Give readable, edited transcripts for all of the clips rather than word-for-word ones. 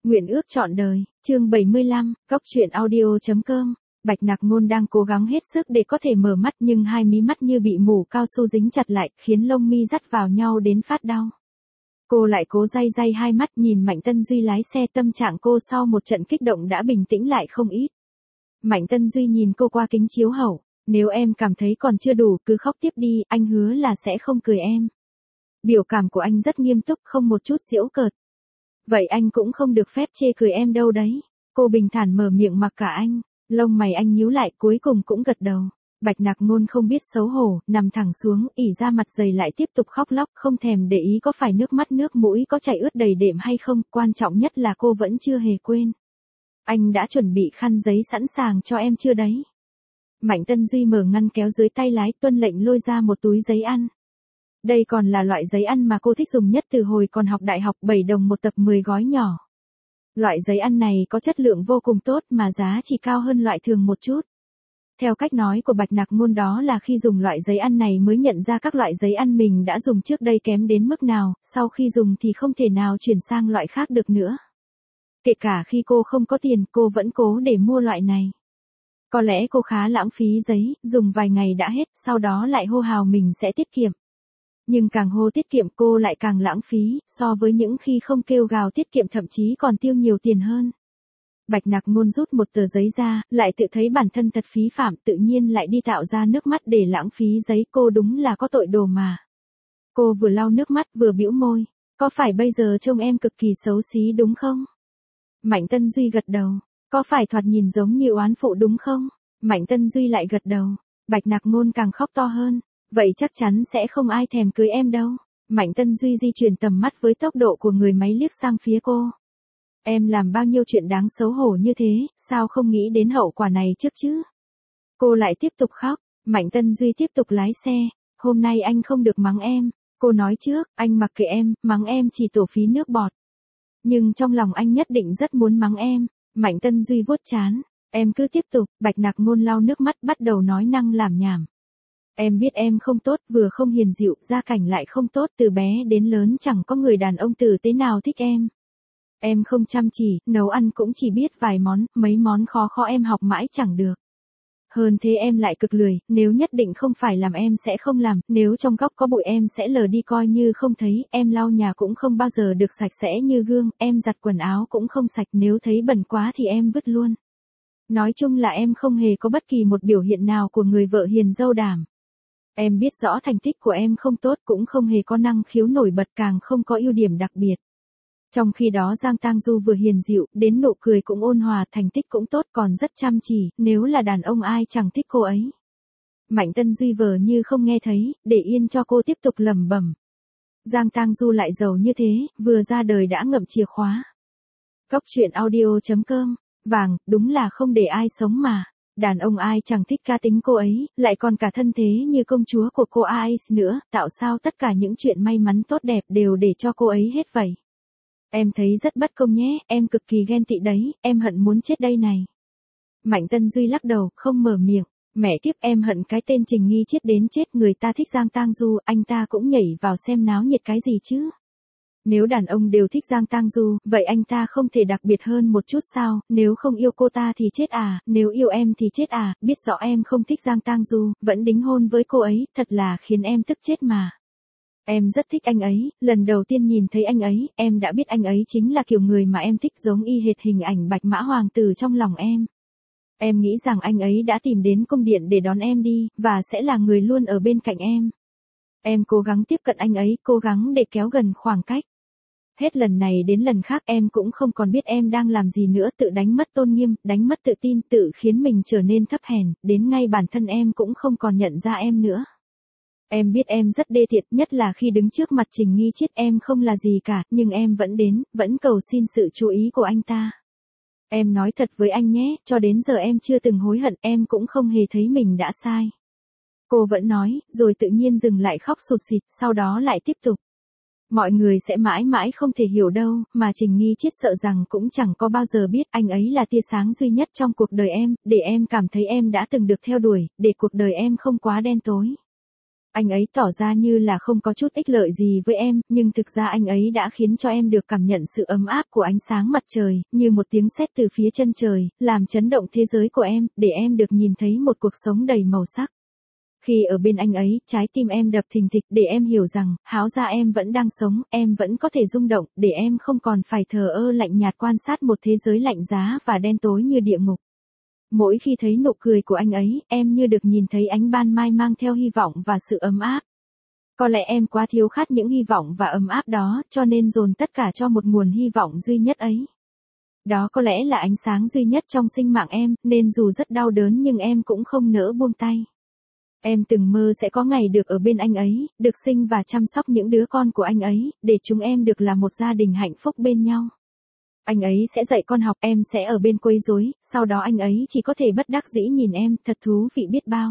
Nguyện ước trọn đời, chương 75, Góc truyện audio.com. Bạch Nặc Ngôn đang cố gắng hết sức để có thể mở mắt nhưng hai mí mắt như bị mủ cao su dính chặt lại, khiến lông mi dắt vào nhau đến phát đau. Cô lại cố day day hai mắt nhìn Mạnh Tân Duy lái xe, tâm trạng cô sau một trận kích động đã bình tĩnh lại không ít. Mạnh Tân Duy nhìn cô qua kính chiếu hậu, nếu em cảm thấy còn chưa đủ cứ khóc tiếp đi, anh hứa là sẽ không cười em. Biểu cảm của anh rất nghiêm túc, không một chút giễu cợt. Vậy anh cũng không được phép chê cười em đâu đấy. Cô bình thản mở miệng mặc cả anh, lông mày anh nhíu lại cuối cùng cũng gật đầu. Bạch Nặc Ngôn không biết xấu hổ, nằm thẳng xuống, ỉ ra mặt dày lại tiếp tục khóc lóc, không thèm để ý có phải nước mắt nước mũi có chảy ướt đầy đệm hay không, quan trọng nhất là cô vẫn chưa hề quên. Anh đã chuẩn bị khăn giấy sẵn sàng cho em chưa đấy? Mạnh Tân Duy mở ngăn kéo dưới tay lái, tuân lệnh lôi ra một túi giấy ăn. Đây còn là loại giấy ăn mà cô thích dùng nhất từ hồi còn học đại học, 7 đồng một tập 10 gói nhỏ. Loại giấy ăn này có chất lượng vô cùng tốt mà giá chỉ cao hơn loại thường một chút. Theo cách nói của Bạch Nặc Ngôn đó là khi dùng loại giấy ăn này mới nhận ra các loại giấy ăn mình đã dùng trước đây kém đến mức nào, sau khi dùng thì không thể nào chuyển sang loại khác được nữa. Kể cả khi cô không có tiền, cô vẫn cố để mua loại này. Có lẽ cô khá lãng phí giấy, dùng vài ngày đã hết, sau đó lại hô hào mình sẽ tiết kiệm. Nhưng càng hô tiết kiệm cô lại càng lãng phí, so với những khi không kêu gào tiết kiệm thậm chí còn tiêu nhiều tiền hơn. Bạch Nặc Ngôn rút một tờ giấy ra, lại tự thấy bản thân thật phí phạm, tự nhiên lại đi tạo ra nước mắt để lãng phí giấy, cô đúng là có tội đồ mà. Cô vừa lau nước mắt vừa bĩu môi, có phải bây giờ trông em cực kỳ xấu xí đúng không? Mạnh Tân Duy gật đầu, có phải thoạt nhìn giống như oán phụ đúng không? Mạnh Tân Duy lại gật đầu, Bạch Nặc Ngôn càng khóc to hơn. Vậy chắc chắn sẽ không ai thèm cưới em đâu. Mạnh Tân Duy di chuyển tầm mắt với tốc độ của người máy liếc sang phía cô. Em làm bao nhiêu chuyện đáng xấu hổ như thế, sao không nghĩ đến hậu quả này trước chứ? Cô lại tiếp tục khóc, Mạnh Tân Duy tiếp tục lái xe. Hôm nay anh không được mắng em. Cô nói trước, anh mặc kệ em, mắng em chỉ tổ phí nước bọt. Nhưng trong lòng anh nhất định rất muốn mắng em. Mạnh Tân Duy vuốt trán. Em cứ tiếp tục, Bạch Nặc Ngôn lau nước mắt bắt đầu nói năng làm nhảm. Em biết em không tốt, vừa không hiền dịu, gia cảnh lại không tốt, từ bé đến lớn chẳng có người đàn ông tử tế nào thích em. Em không chăm chỉ, nấu ăn cũng chỉ biết vài món, mấy món khó khó em học mãi chẳng được. Hơn thế em lại cực lười, nếu nhất định không phải làm em sẽ không làm, nếu trong góc có bụi em sẽ lờ đi coi như không thấy, em lau nhà cũng không bao giờ được sạch sẽ như gương, em giặt quần áo cũng không sạch, nếu thấy bẩn quá thì em vứt luôn. Nói chung là em không hề có bất kỳ một biểu hiện nào của người vợ hiền dâu đảm. Em biết rõ thành tích của em không tốt, cũng không hề có năng khiếu nổi bật, càng không có ưu điểm đặc biệt. Trong khi đó Giang Tang Du vừa hiền dịu, đến nụ cười cũng ôn hòa, thành tích cũng tốt, còn rất chăm chỉ, nếu là đàn ông ai chẳng thích cô ấy. Mạnh Tân Duy vờ như không nghe thấy, để yên cho cô tiếp tục lẩm bẩm. Giang Tang Du lại giàu như thế, vừa ra đời đã ngậm chìa khóa. Góc truyện audio.com, vàng, đúng là không để ai sống mà. Đàn ông ai chẳng thích cá tính cô ấy, lại còn cả thân thế như công chúa của cô Ais nữa, tạo sao tất cả những chuyện may mắn tốt đẹp đều để cho cô ấy hết vậy. Em thấy rất bất công nhé, em cực kỳ ghen tị đấy, em hận muốn chết đây này. Mạnh Tân Duy lắc đầu, không mở miệng, mẹ kiếp em hận cái tên Trình Nghi chết đến chết, người ta thích Giang Tang Du, anh ta cũng nhảy vào xem náo nhiệt cái gì chứ. Nếu đàn ông đều thích Giang Tang Du, vậy anh ta không thể đặc biệt hơn một chút sao, nếu không yêu cô ta thì chết à, nếu yêu em thì chết à, biết rõ em không thích Giang Tang Du, vẫn đính hôn với cô ấy, thật là khiến em tức chết mà. Em rất thích anh ấy, lần đầu tiên nhìn thấy anh ấy, em đã biết anh ấy chính là kiểu người mà em thích, giống y hệt hình ảnh Bạch Mã Hoàng tử trong lòng em. Em nghĩ rằng anh ấy đã tìm đến cung điện để đón em đi, và sẽ là người luôn ở bên cạnh em. Em cố gắng tiếp cận anh ấy, cố gắng để kéo gần khoảng cách. Hết lần này đến lần khác em cũng không còn biết em đang làm gì nữa, tự đánh mất tôn nghiêm, đánh mất tự tin, tự khiến mình trở nên thấp hèn, đến ngay bản thân em cũng không còn nhận ra em nữa. Em biết em rất đê tiện, nhất là khi đứng trước mặt Trình Nghi chết, em không là gì cả, nhưng em vẫn đến, vẫn cầu xin sự chú ý của anh ta. Em nói thật với anh nhé, cho đến giờ em chưa từng hối hận, em cũng không hề thấy mình đã sai. Cô vẫn nói, rồi tự nhiên dừng lại khóc sụt sịt, sau đó lại tiếp tục. Mọi người sẽ mãi mãi không thể hiểu đâu, mà Trình Nghi chết sợ rằng cũng chẳng có bao giờ biết, anh ấy là tia sáng duy nhất trong cuộc đời em, để em cảm thấy em đã từng được theo đuổi, để cuộc đời em không quá đen tối. Anh ấy tỏ ra như là không có chút ích lợi gì với em, nhưng thực ra anh ấy đã khiến cho em được cảm nhận sự ấm áp của ánh sáng mặt trời, như một tiếng sét từ phía chân trời, làm chấn động thế giới của em, để em được nhìn thấy một cuộc sống đầy màu sắc. Khi ở bên anh ấy, trái tim em đập thình thịch để em hiểu rằng, hóa ra em vẫn đang sống, em vẫn có thể rung động, để em không còn phải thờ ơ lạnh nhạt quan sát một thế giới lạnh giá và đen tối như địa ngục. Mỗi khi thấy nụ cười của anh ấy, em như được nhìn thấy ánh ban mai mang theo hy vọng và sự ấm áp. Có lẽ em quá thiếu khát những hy vọng và ấm áp đó, cho nên dồn tất cả cho một nguồn hy vọng duy nhất ấy. Đó có lẽ là ánh sáng duy nhất trong sinh mạng em, nên dù rất đau đớn nhưng em cũng không nỡ buông tay. Em từng mơ sẽ có ngày được ở bên anh ấy, được sinh và chăm sóc những đứa con của anh ấy, để chúng em được là một gia đình hạnh phúc bên nhau. Anh ấy sẽ dạy con học, em sẽ ở bên quấy rối, sau đó anh ấy chỉ có thể bất đắc dĩ nhìn em, thật thú vị biết bao.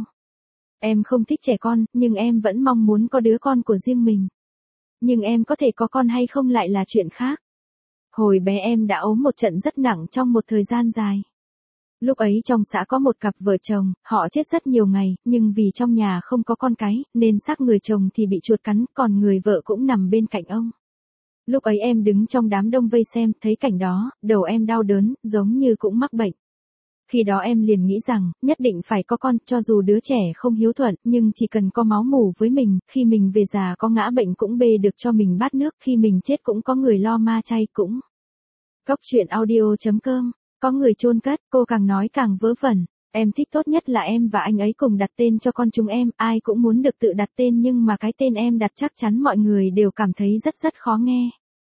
Em không thích trẻ con, nhưng em vẫn mong muốn có đứa con của riêng mình. Nhưng em có thể có con hay không lại là chuyện khác. Hồi bé em đã ốm một trận rất nặng trong một thời gian dài. Lúc ấy trong xã có một cặp vợ chồng, họ chết rất nhiều ngày, nhưng vì trong nhà không có con cái, nên xác người chồng thì bị chuột cắn, còn người vợ cũng nằm bên cạnh ông. Lúc ấy em đứng trong đám đông vây xem, thấy cảnh đó, đầu em đau đớn, giống như cũng mắc bệnh. Khi đó em liền nghĩ rằng, nhất định phải có con, cho dù đứa trẻ không hiếu thuận, nhưng chỉ cần có máu mủ với mình, khi mình về già có ngã bệnh cũng bê được cho mình bát nước, khi mình chết cũng có người lo ma chay cũng. Cốc truyện audio.com, có người chôn cất, cô càng nói càng vớ vẩn. Em thích tốt nhất là em và anh ấy cùng đặt tên cho con chúng em, ai cũng muốn được tự đặt tên nhưng mà cái tên em đặt chắc chắn mọi người đều cảm thấy rất khó nghe.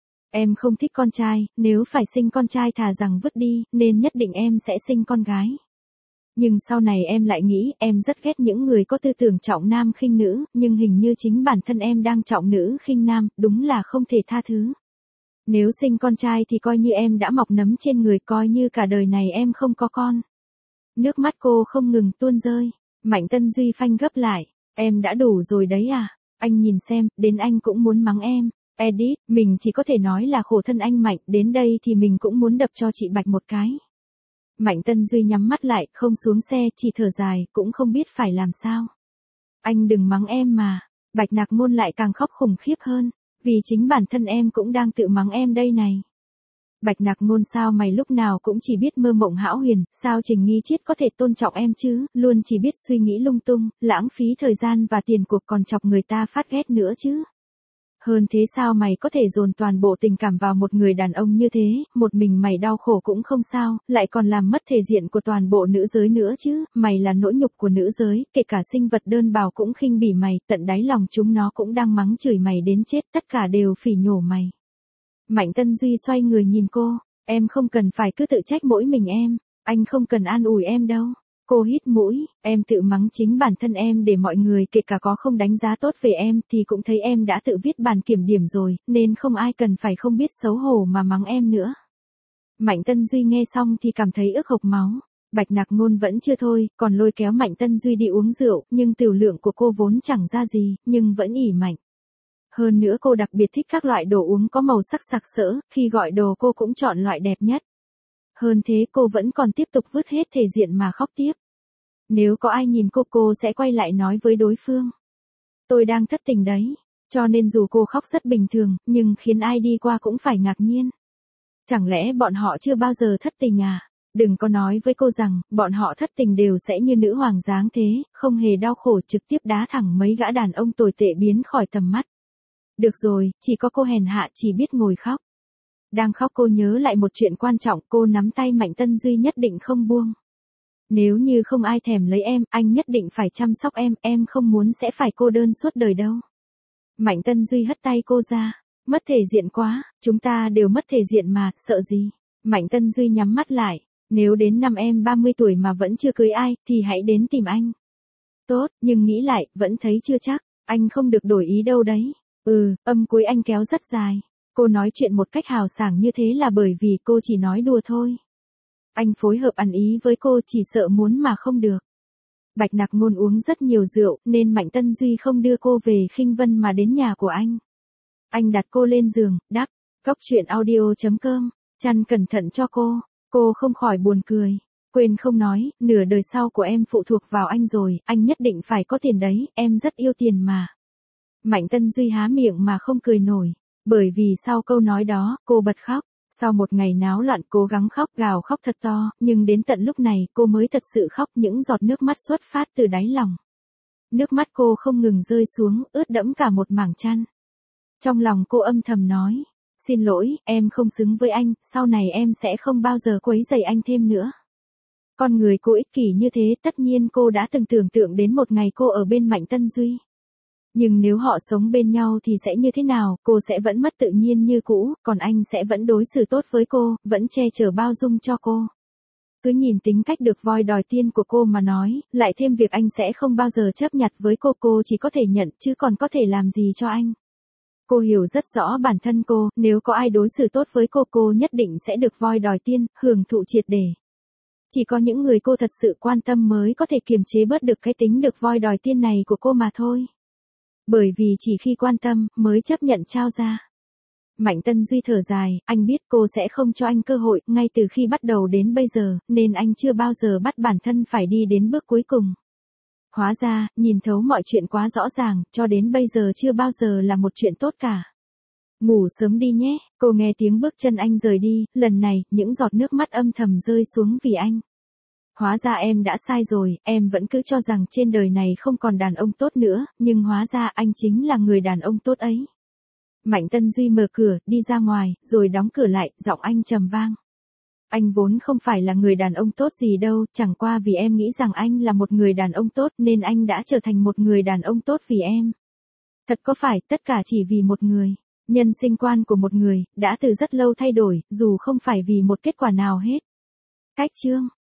Em không thích con trai, nếu phải sinh con trai thà rằng vứt đi, nên nhất định em sẽ sinh con gái. Nhưng sau này em lại nghĩ, em rất ghét những người có tư tưởng trọng nam khinh nữ, nhưng hình như chính bản thân em đang trọng nữ khinh nam, đúng là không thể tha thứ. Nếu sinh con trai thì coi như em đã mọc nấm trên người, coi như cả đời này em không có con. Nước mắt cô không ngừng tuôn rơi. Mạnh Tân Duy phanh gấp lại. Em đã đủ rồi đấy à? Anh nhìn xem, đến anh cũng muốn mắng em. Edit, mình chỉ có thể nói là khổ thân anh Mạnh, đến đây thì mình cũng muốn đập cho chị Bạch một cái. Mạnh Tân Duy nhắm mắt lại, không xuống xe, chỉ thở dài, cũng không biết phải làm sao. Anh đừng mắng em mà. Bạch Nạc Ngôn lại càng khóc khủng khiếp hơn, vì chính bản thân em cũng đang tự mắng em đây này. Bạch Nạc Ngôn, sao mày lúc nào cũng chỉ biết mơ mộng hão huyền, sao Trình Nghi Chiết có thể tôn trọng em chứ, luôn chỉ biết suy nghĩ lung tung, lãng phí thời gian và tiền cuộc, còn chọc người ta phát ghét nữa chứ. Hơn thế, sao mày có thể dồn toàn bộ tình cảm vào một người đàn ông như thế, một mình mày đau khổ cũng không sao, lại còn làm mất thể diện của toàn bộ nữ giới nữa chứ, mày là nỗi nhục của nữ giới, kể cả sinh vật đơn bào cũng khinh bỉ mày, tận đáy lòng chúng nó cũng đang mắng chửi mày đến chết, tất cả đều phỉ nhổ mày. Mạnh Tân Duy xoay người nhìn cô, em không cần phải cứ tự trách mỗi mình em, anh không cần an ủi em đâu. Cô hít mũi, em tự mắng chính bản thân em để mọi người kể cả có không đánh giá tốt về em thì cũng thấy em đã tự viết bàn kiểm điểm rồi, nên không ai cần phải không biết xấu hổ mà mắng em nữa. Mạnh Tân Duy nghe xong thì cảm thấy ức hộc máu. Bạch Nạc Ngôn vẫn chưa thôi, còn lôi kéo Mạnh Tân Duy đi uống rượu, nhưng tiểu lượng của cô vốn chẳng ra gì, nhưng vẫn ỉ mạnh. Hơn nữa cô đặc biệt thích các loại đồ uống có màu sắc sặc sỡ, khi gọi đồ cô cũng chọn loại đẹp nhất. Hơn thế cô vẫn còn tiếp tục vứt hết thể diện mà khóc tiếp. Nếu có ai nhìn cô sẽ quay lại nói với đối phương. Tôi đang thất tình đấy. Cho nên dù cô khóc rất bình thường, nhưng khiến ai đi qua cũng phải ngạc nhiên. Chẳng lẽ bọn họ chưa bao giờ thất tình à? Đừng có nói với cô rằng, bọn họ thất tình đều sẽ như nữ hoàng dáng thế, không hề đau khổ, trực tiếp đá thẳng mấy gã đàn ông tồi tệ biến khỏi tầm mắt. Được rồi, chỉ có cô hèn hạ chỉ biết ngồi khóc. Đang khóc cô nhớ lại một chuyện quan trọng, cô nắm tay Mạnh Tân Duy nhất định không buông. Nếu như không ai thèm lấy em, anh nhất định phải chăm sóc em không muốn sẽ phải cô đơn suốt đời đâu. Mạnh Tân Duy hất tay cô ra, mất thể diện quá, chúng ta đều mất thể diện mà, sợ gì. Mạnh Tân Duy nhắm mắt lại, nếu đến năm em 30 tuổi mà vẫn chưa cưới ai, thì hãy đến tìm anh. Tốt, nhưng nghĩ lại, vẫn thấy chưa chắc, anh không được đổi ý đâu đấy. Âm cuối anh kéo rất dài. Cô nói chuyện một cách hào sảng như thế là bởi vì cô chỉ nói đùa thôi. Anh phối hợp ăn ý với cô chỉ sợ muốn mà không được. Bạch Nạc Ngôn uống rất nhiều rượu nên Mạnh Tân Duy không đưa cô về Khinh Vân mà đến nhà của anh. Anh đặt cô lên giường, đắp, cốc truyện audio.com, chăn cẩn thận cho cô không khỏi buồn cười. Quên không nói, nửa đời sau của em phụ thuộc vào anh rồi, anh nhất định phải có tiền đấy, em rất yêu tiền mà. Mạnh Tân Duy há miệng mà không cười nổi, bởi vì sau câu nói đó, cô bật khóc. Sau một ngày náo loạn cố gắng khóc gào khóc thật to, nhưng đến tận lúc này cô mới thật sự khóc, những giọt nước mắt xuất phát từ đáy lòng. Nước mắt cô không ngừng rơi xuống, ướt đẫm cả một mảng chăn. Trong lòng cô âm thầm nói, xin lỗi, em không xứng với anh, sau này em sẽ không bao giờ quấy rầy anh thêm nữa. Con người cô ích kỷ như thế, tất nhiên cô đã từng tưởng tượng đến một ngày cô ở bên Mạnh Tân Duy. Nhưng nếu họ sống bên nhau thì sẽ như thế nào, cô sẽ vẫn mất tự nhiên như cũ, còn anh sẽ vẫn đối xử tốt với cô, vẫn che chở bao dung cho cô. Cứ nhìn tính cách được voi đòi tiên của cô mà nói, lại thêm việc anh sẽ không bao giờ chấp nhặt với cô chỉ có thể nhận chứ còn có thể làm gì cho anh. Cô hiểu rất rõ bản thân cô, nếu có ai đối xử tốt với cô nhất định sẽ được voi đòi tiên, hưởng thụ triệt để. Chỉ có những người cô thật sự quan tâm mới có thể kiềm chế bớt được cái tính được voi đòi tiên này của cô mà thôi. Bởi vì chỉ khi quan tâm, mới chấp nhận trao ra. Mạnh Tân Duy thở dài, anh biết cô sẽ không cho anh cơ hội, ngay từ khi bắt đầu đến bây giờ, nên anh chưa bao giờ bắt bản thân phải đi đến bước cuối cùng. Hóa ra, nhìn thấu mọi chuyện quá rõ ràng, cho đến bây giờ chưa bao giờ là một chuyện tốt cả. Ngủ sớm đi nhé, cô nghe tiếng bước chân anh rời đi, lần này, những giọt nước mắt âm thầm rơi xuống vì anh. Hóa ra em đã sai rồi, em vẫn cứ cho rằng trên đời này không còn đàn ông tốt nữa, nhưng hóa ra anh chính là người đàn ông tốt ấy. Mạnh Tân Duy mở cửa, đi ra ngoài, rồi đóng cửa lại, giọng anh trầm vang. Anh vốn không phải là người đàn ông tốt gì đâu, chẳng qua vì em nghĩ rằng anh là một người đàn ông tốt nên anh đã trở thành một người đàn ông tốt vì em. Thật có phải, tất cả chỉ vì một người. Nhân sinh quan của một người, đã từ rất lâu thay đổi, dù không phải vì một kết quả nào hết. Cách chương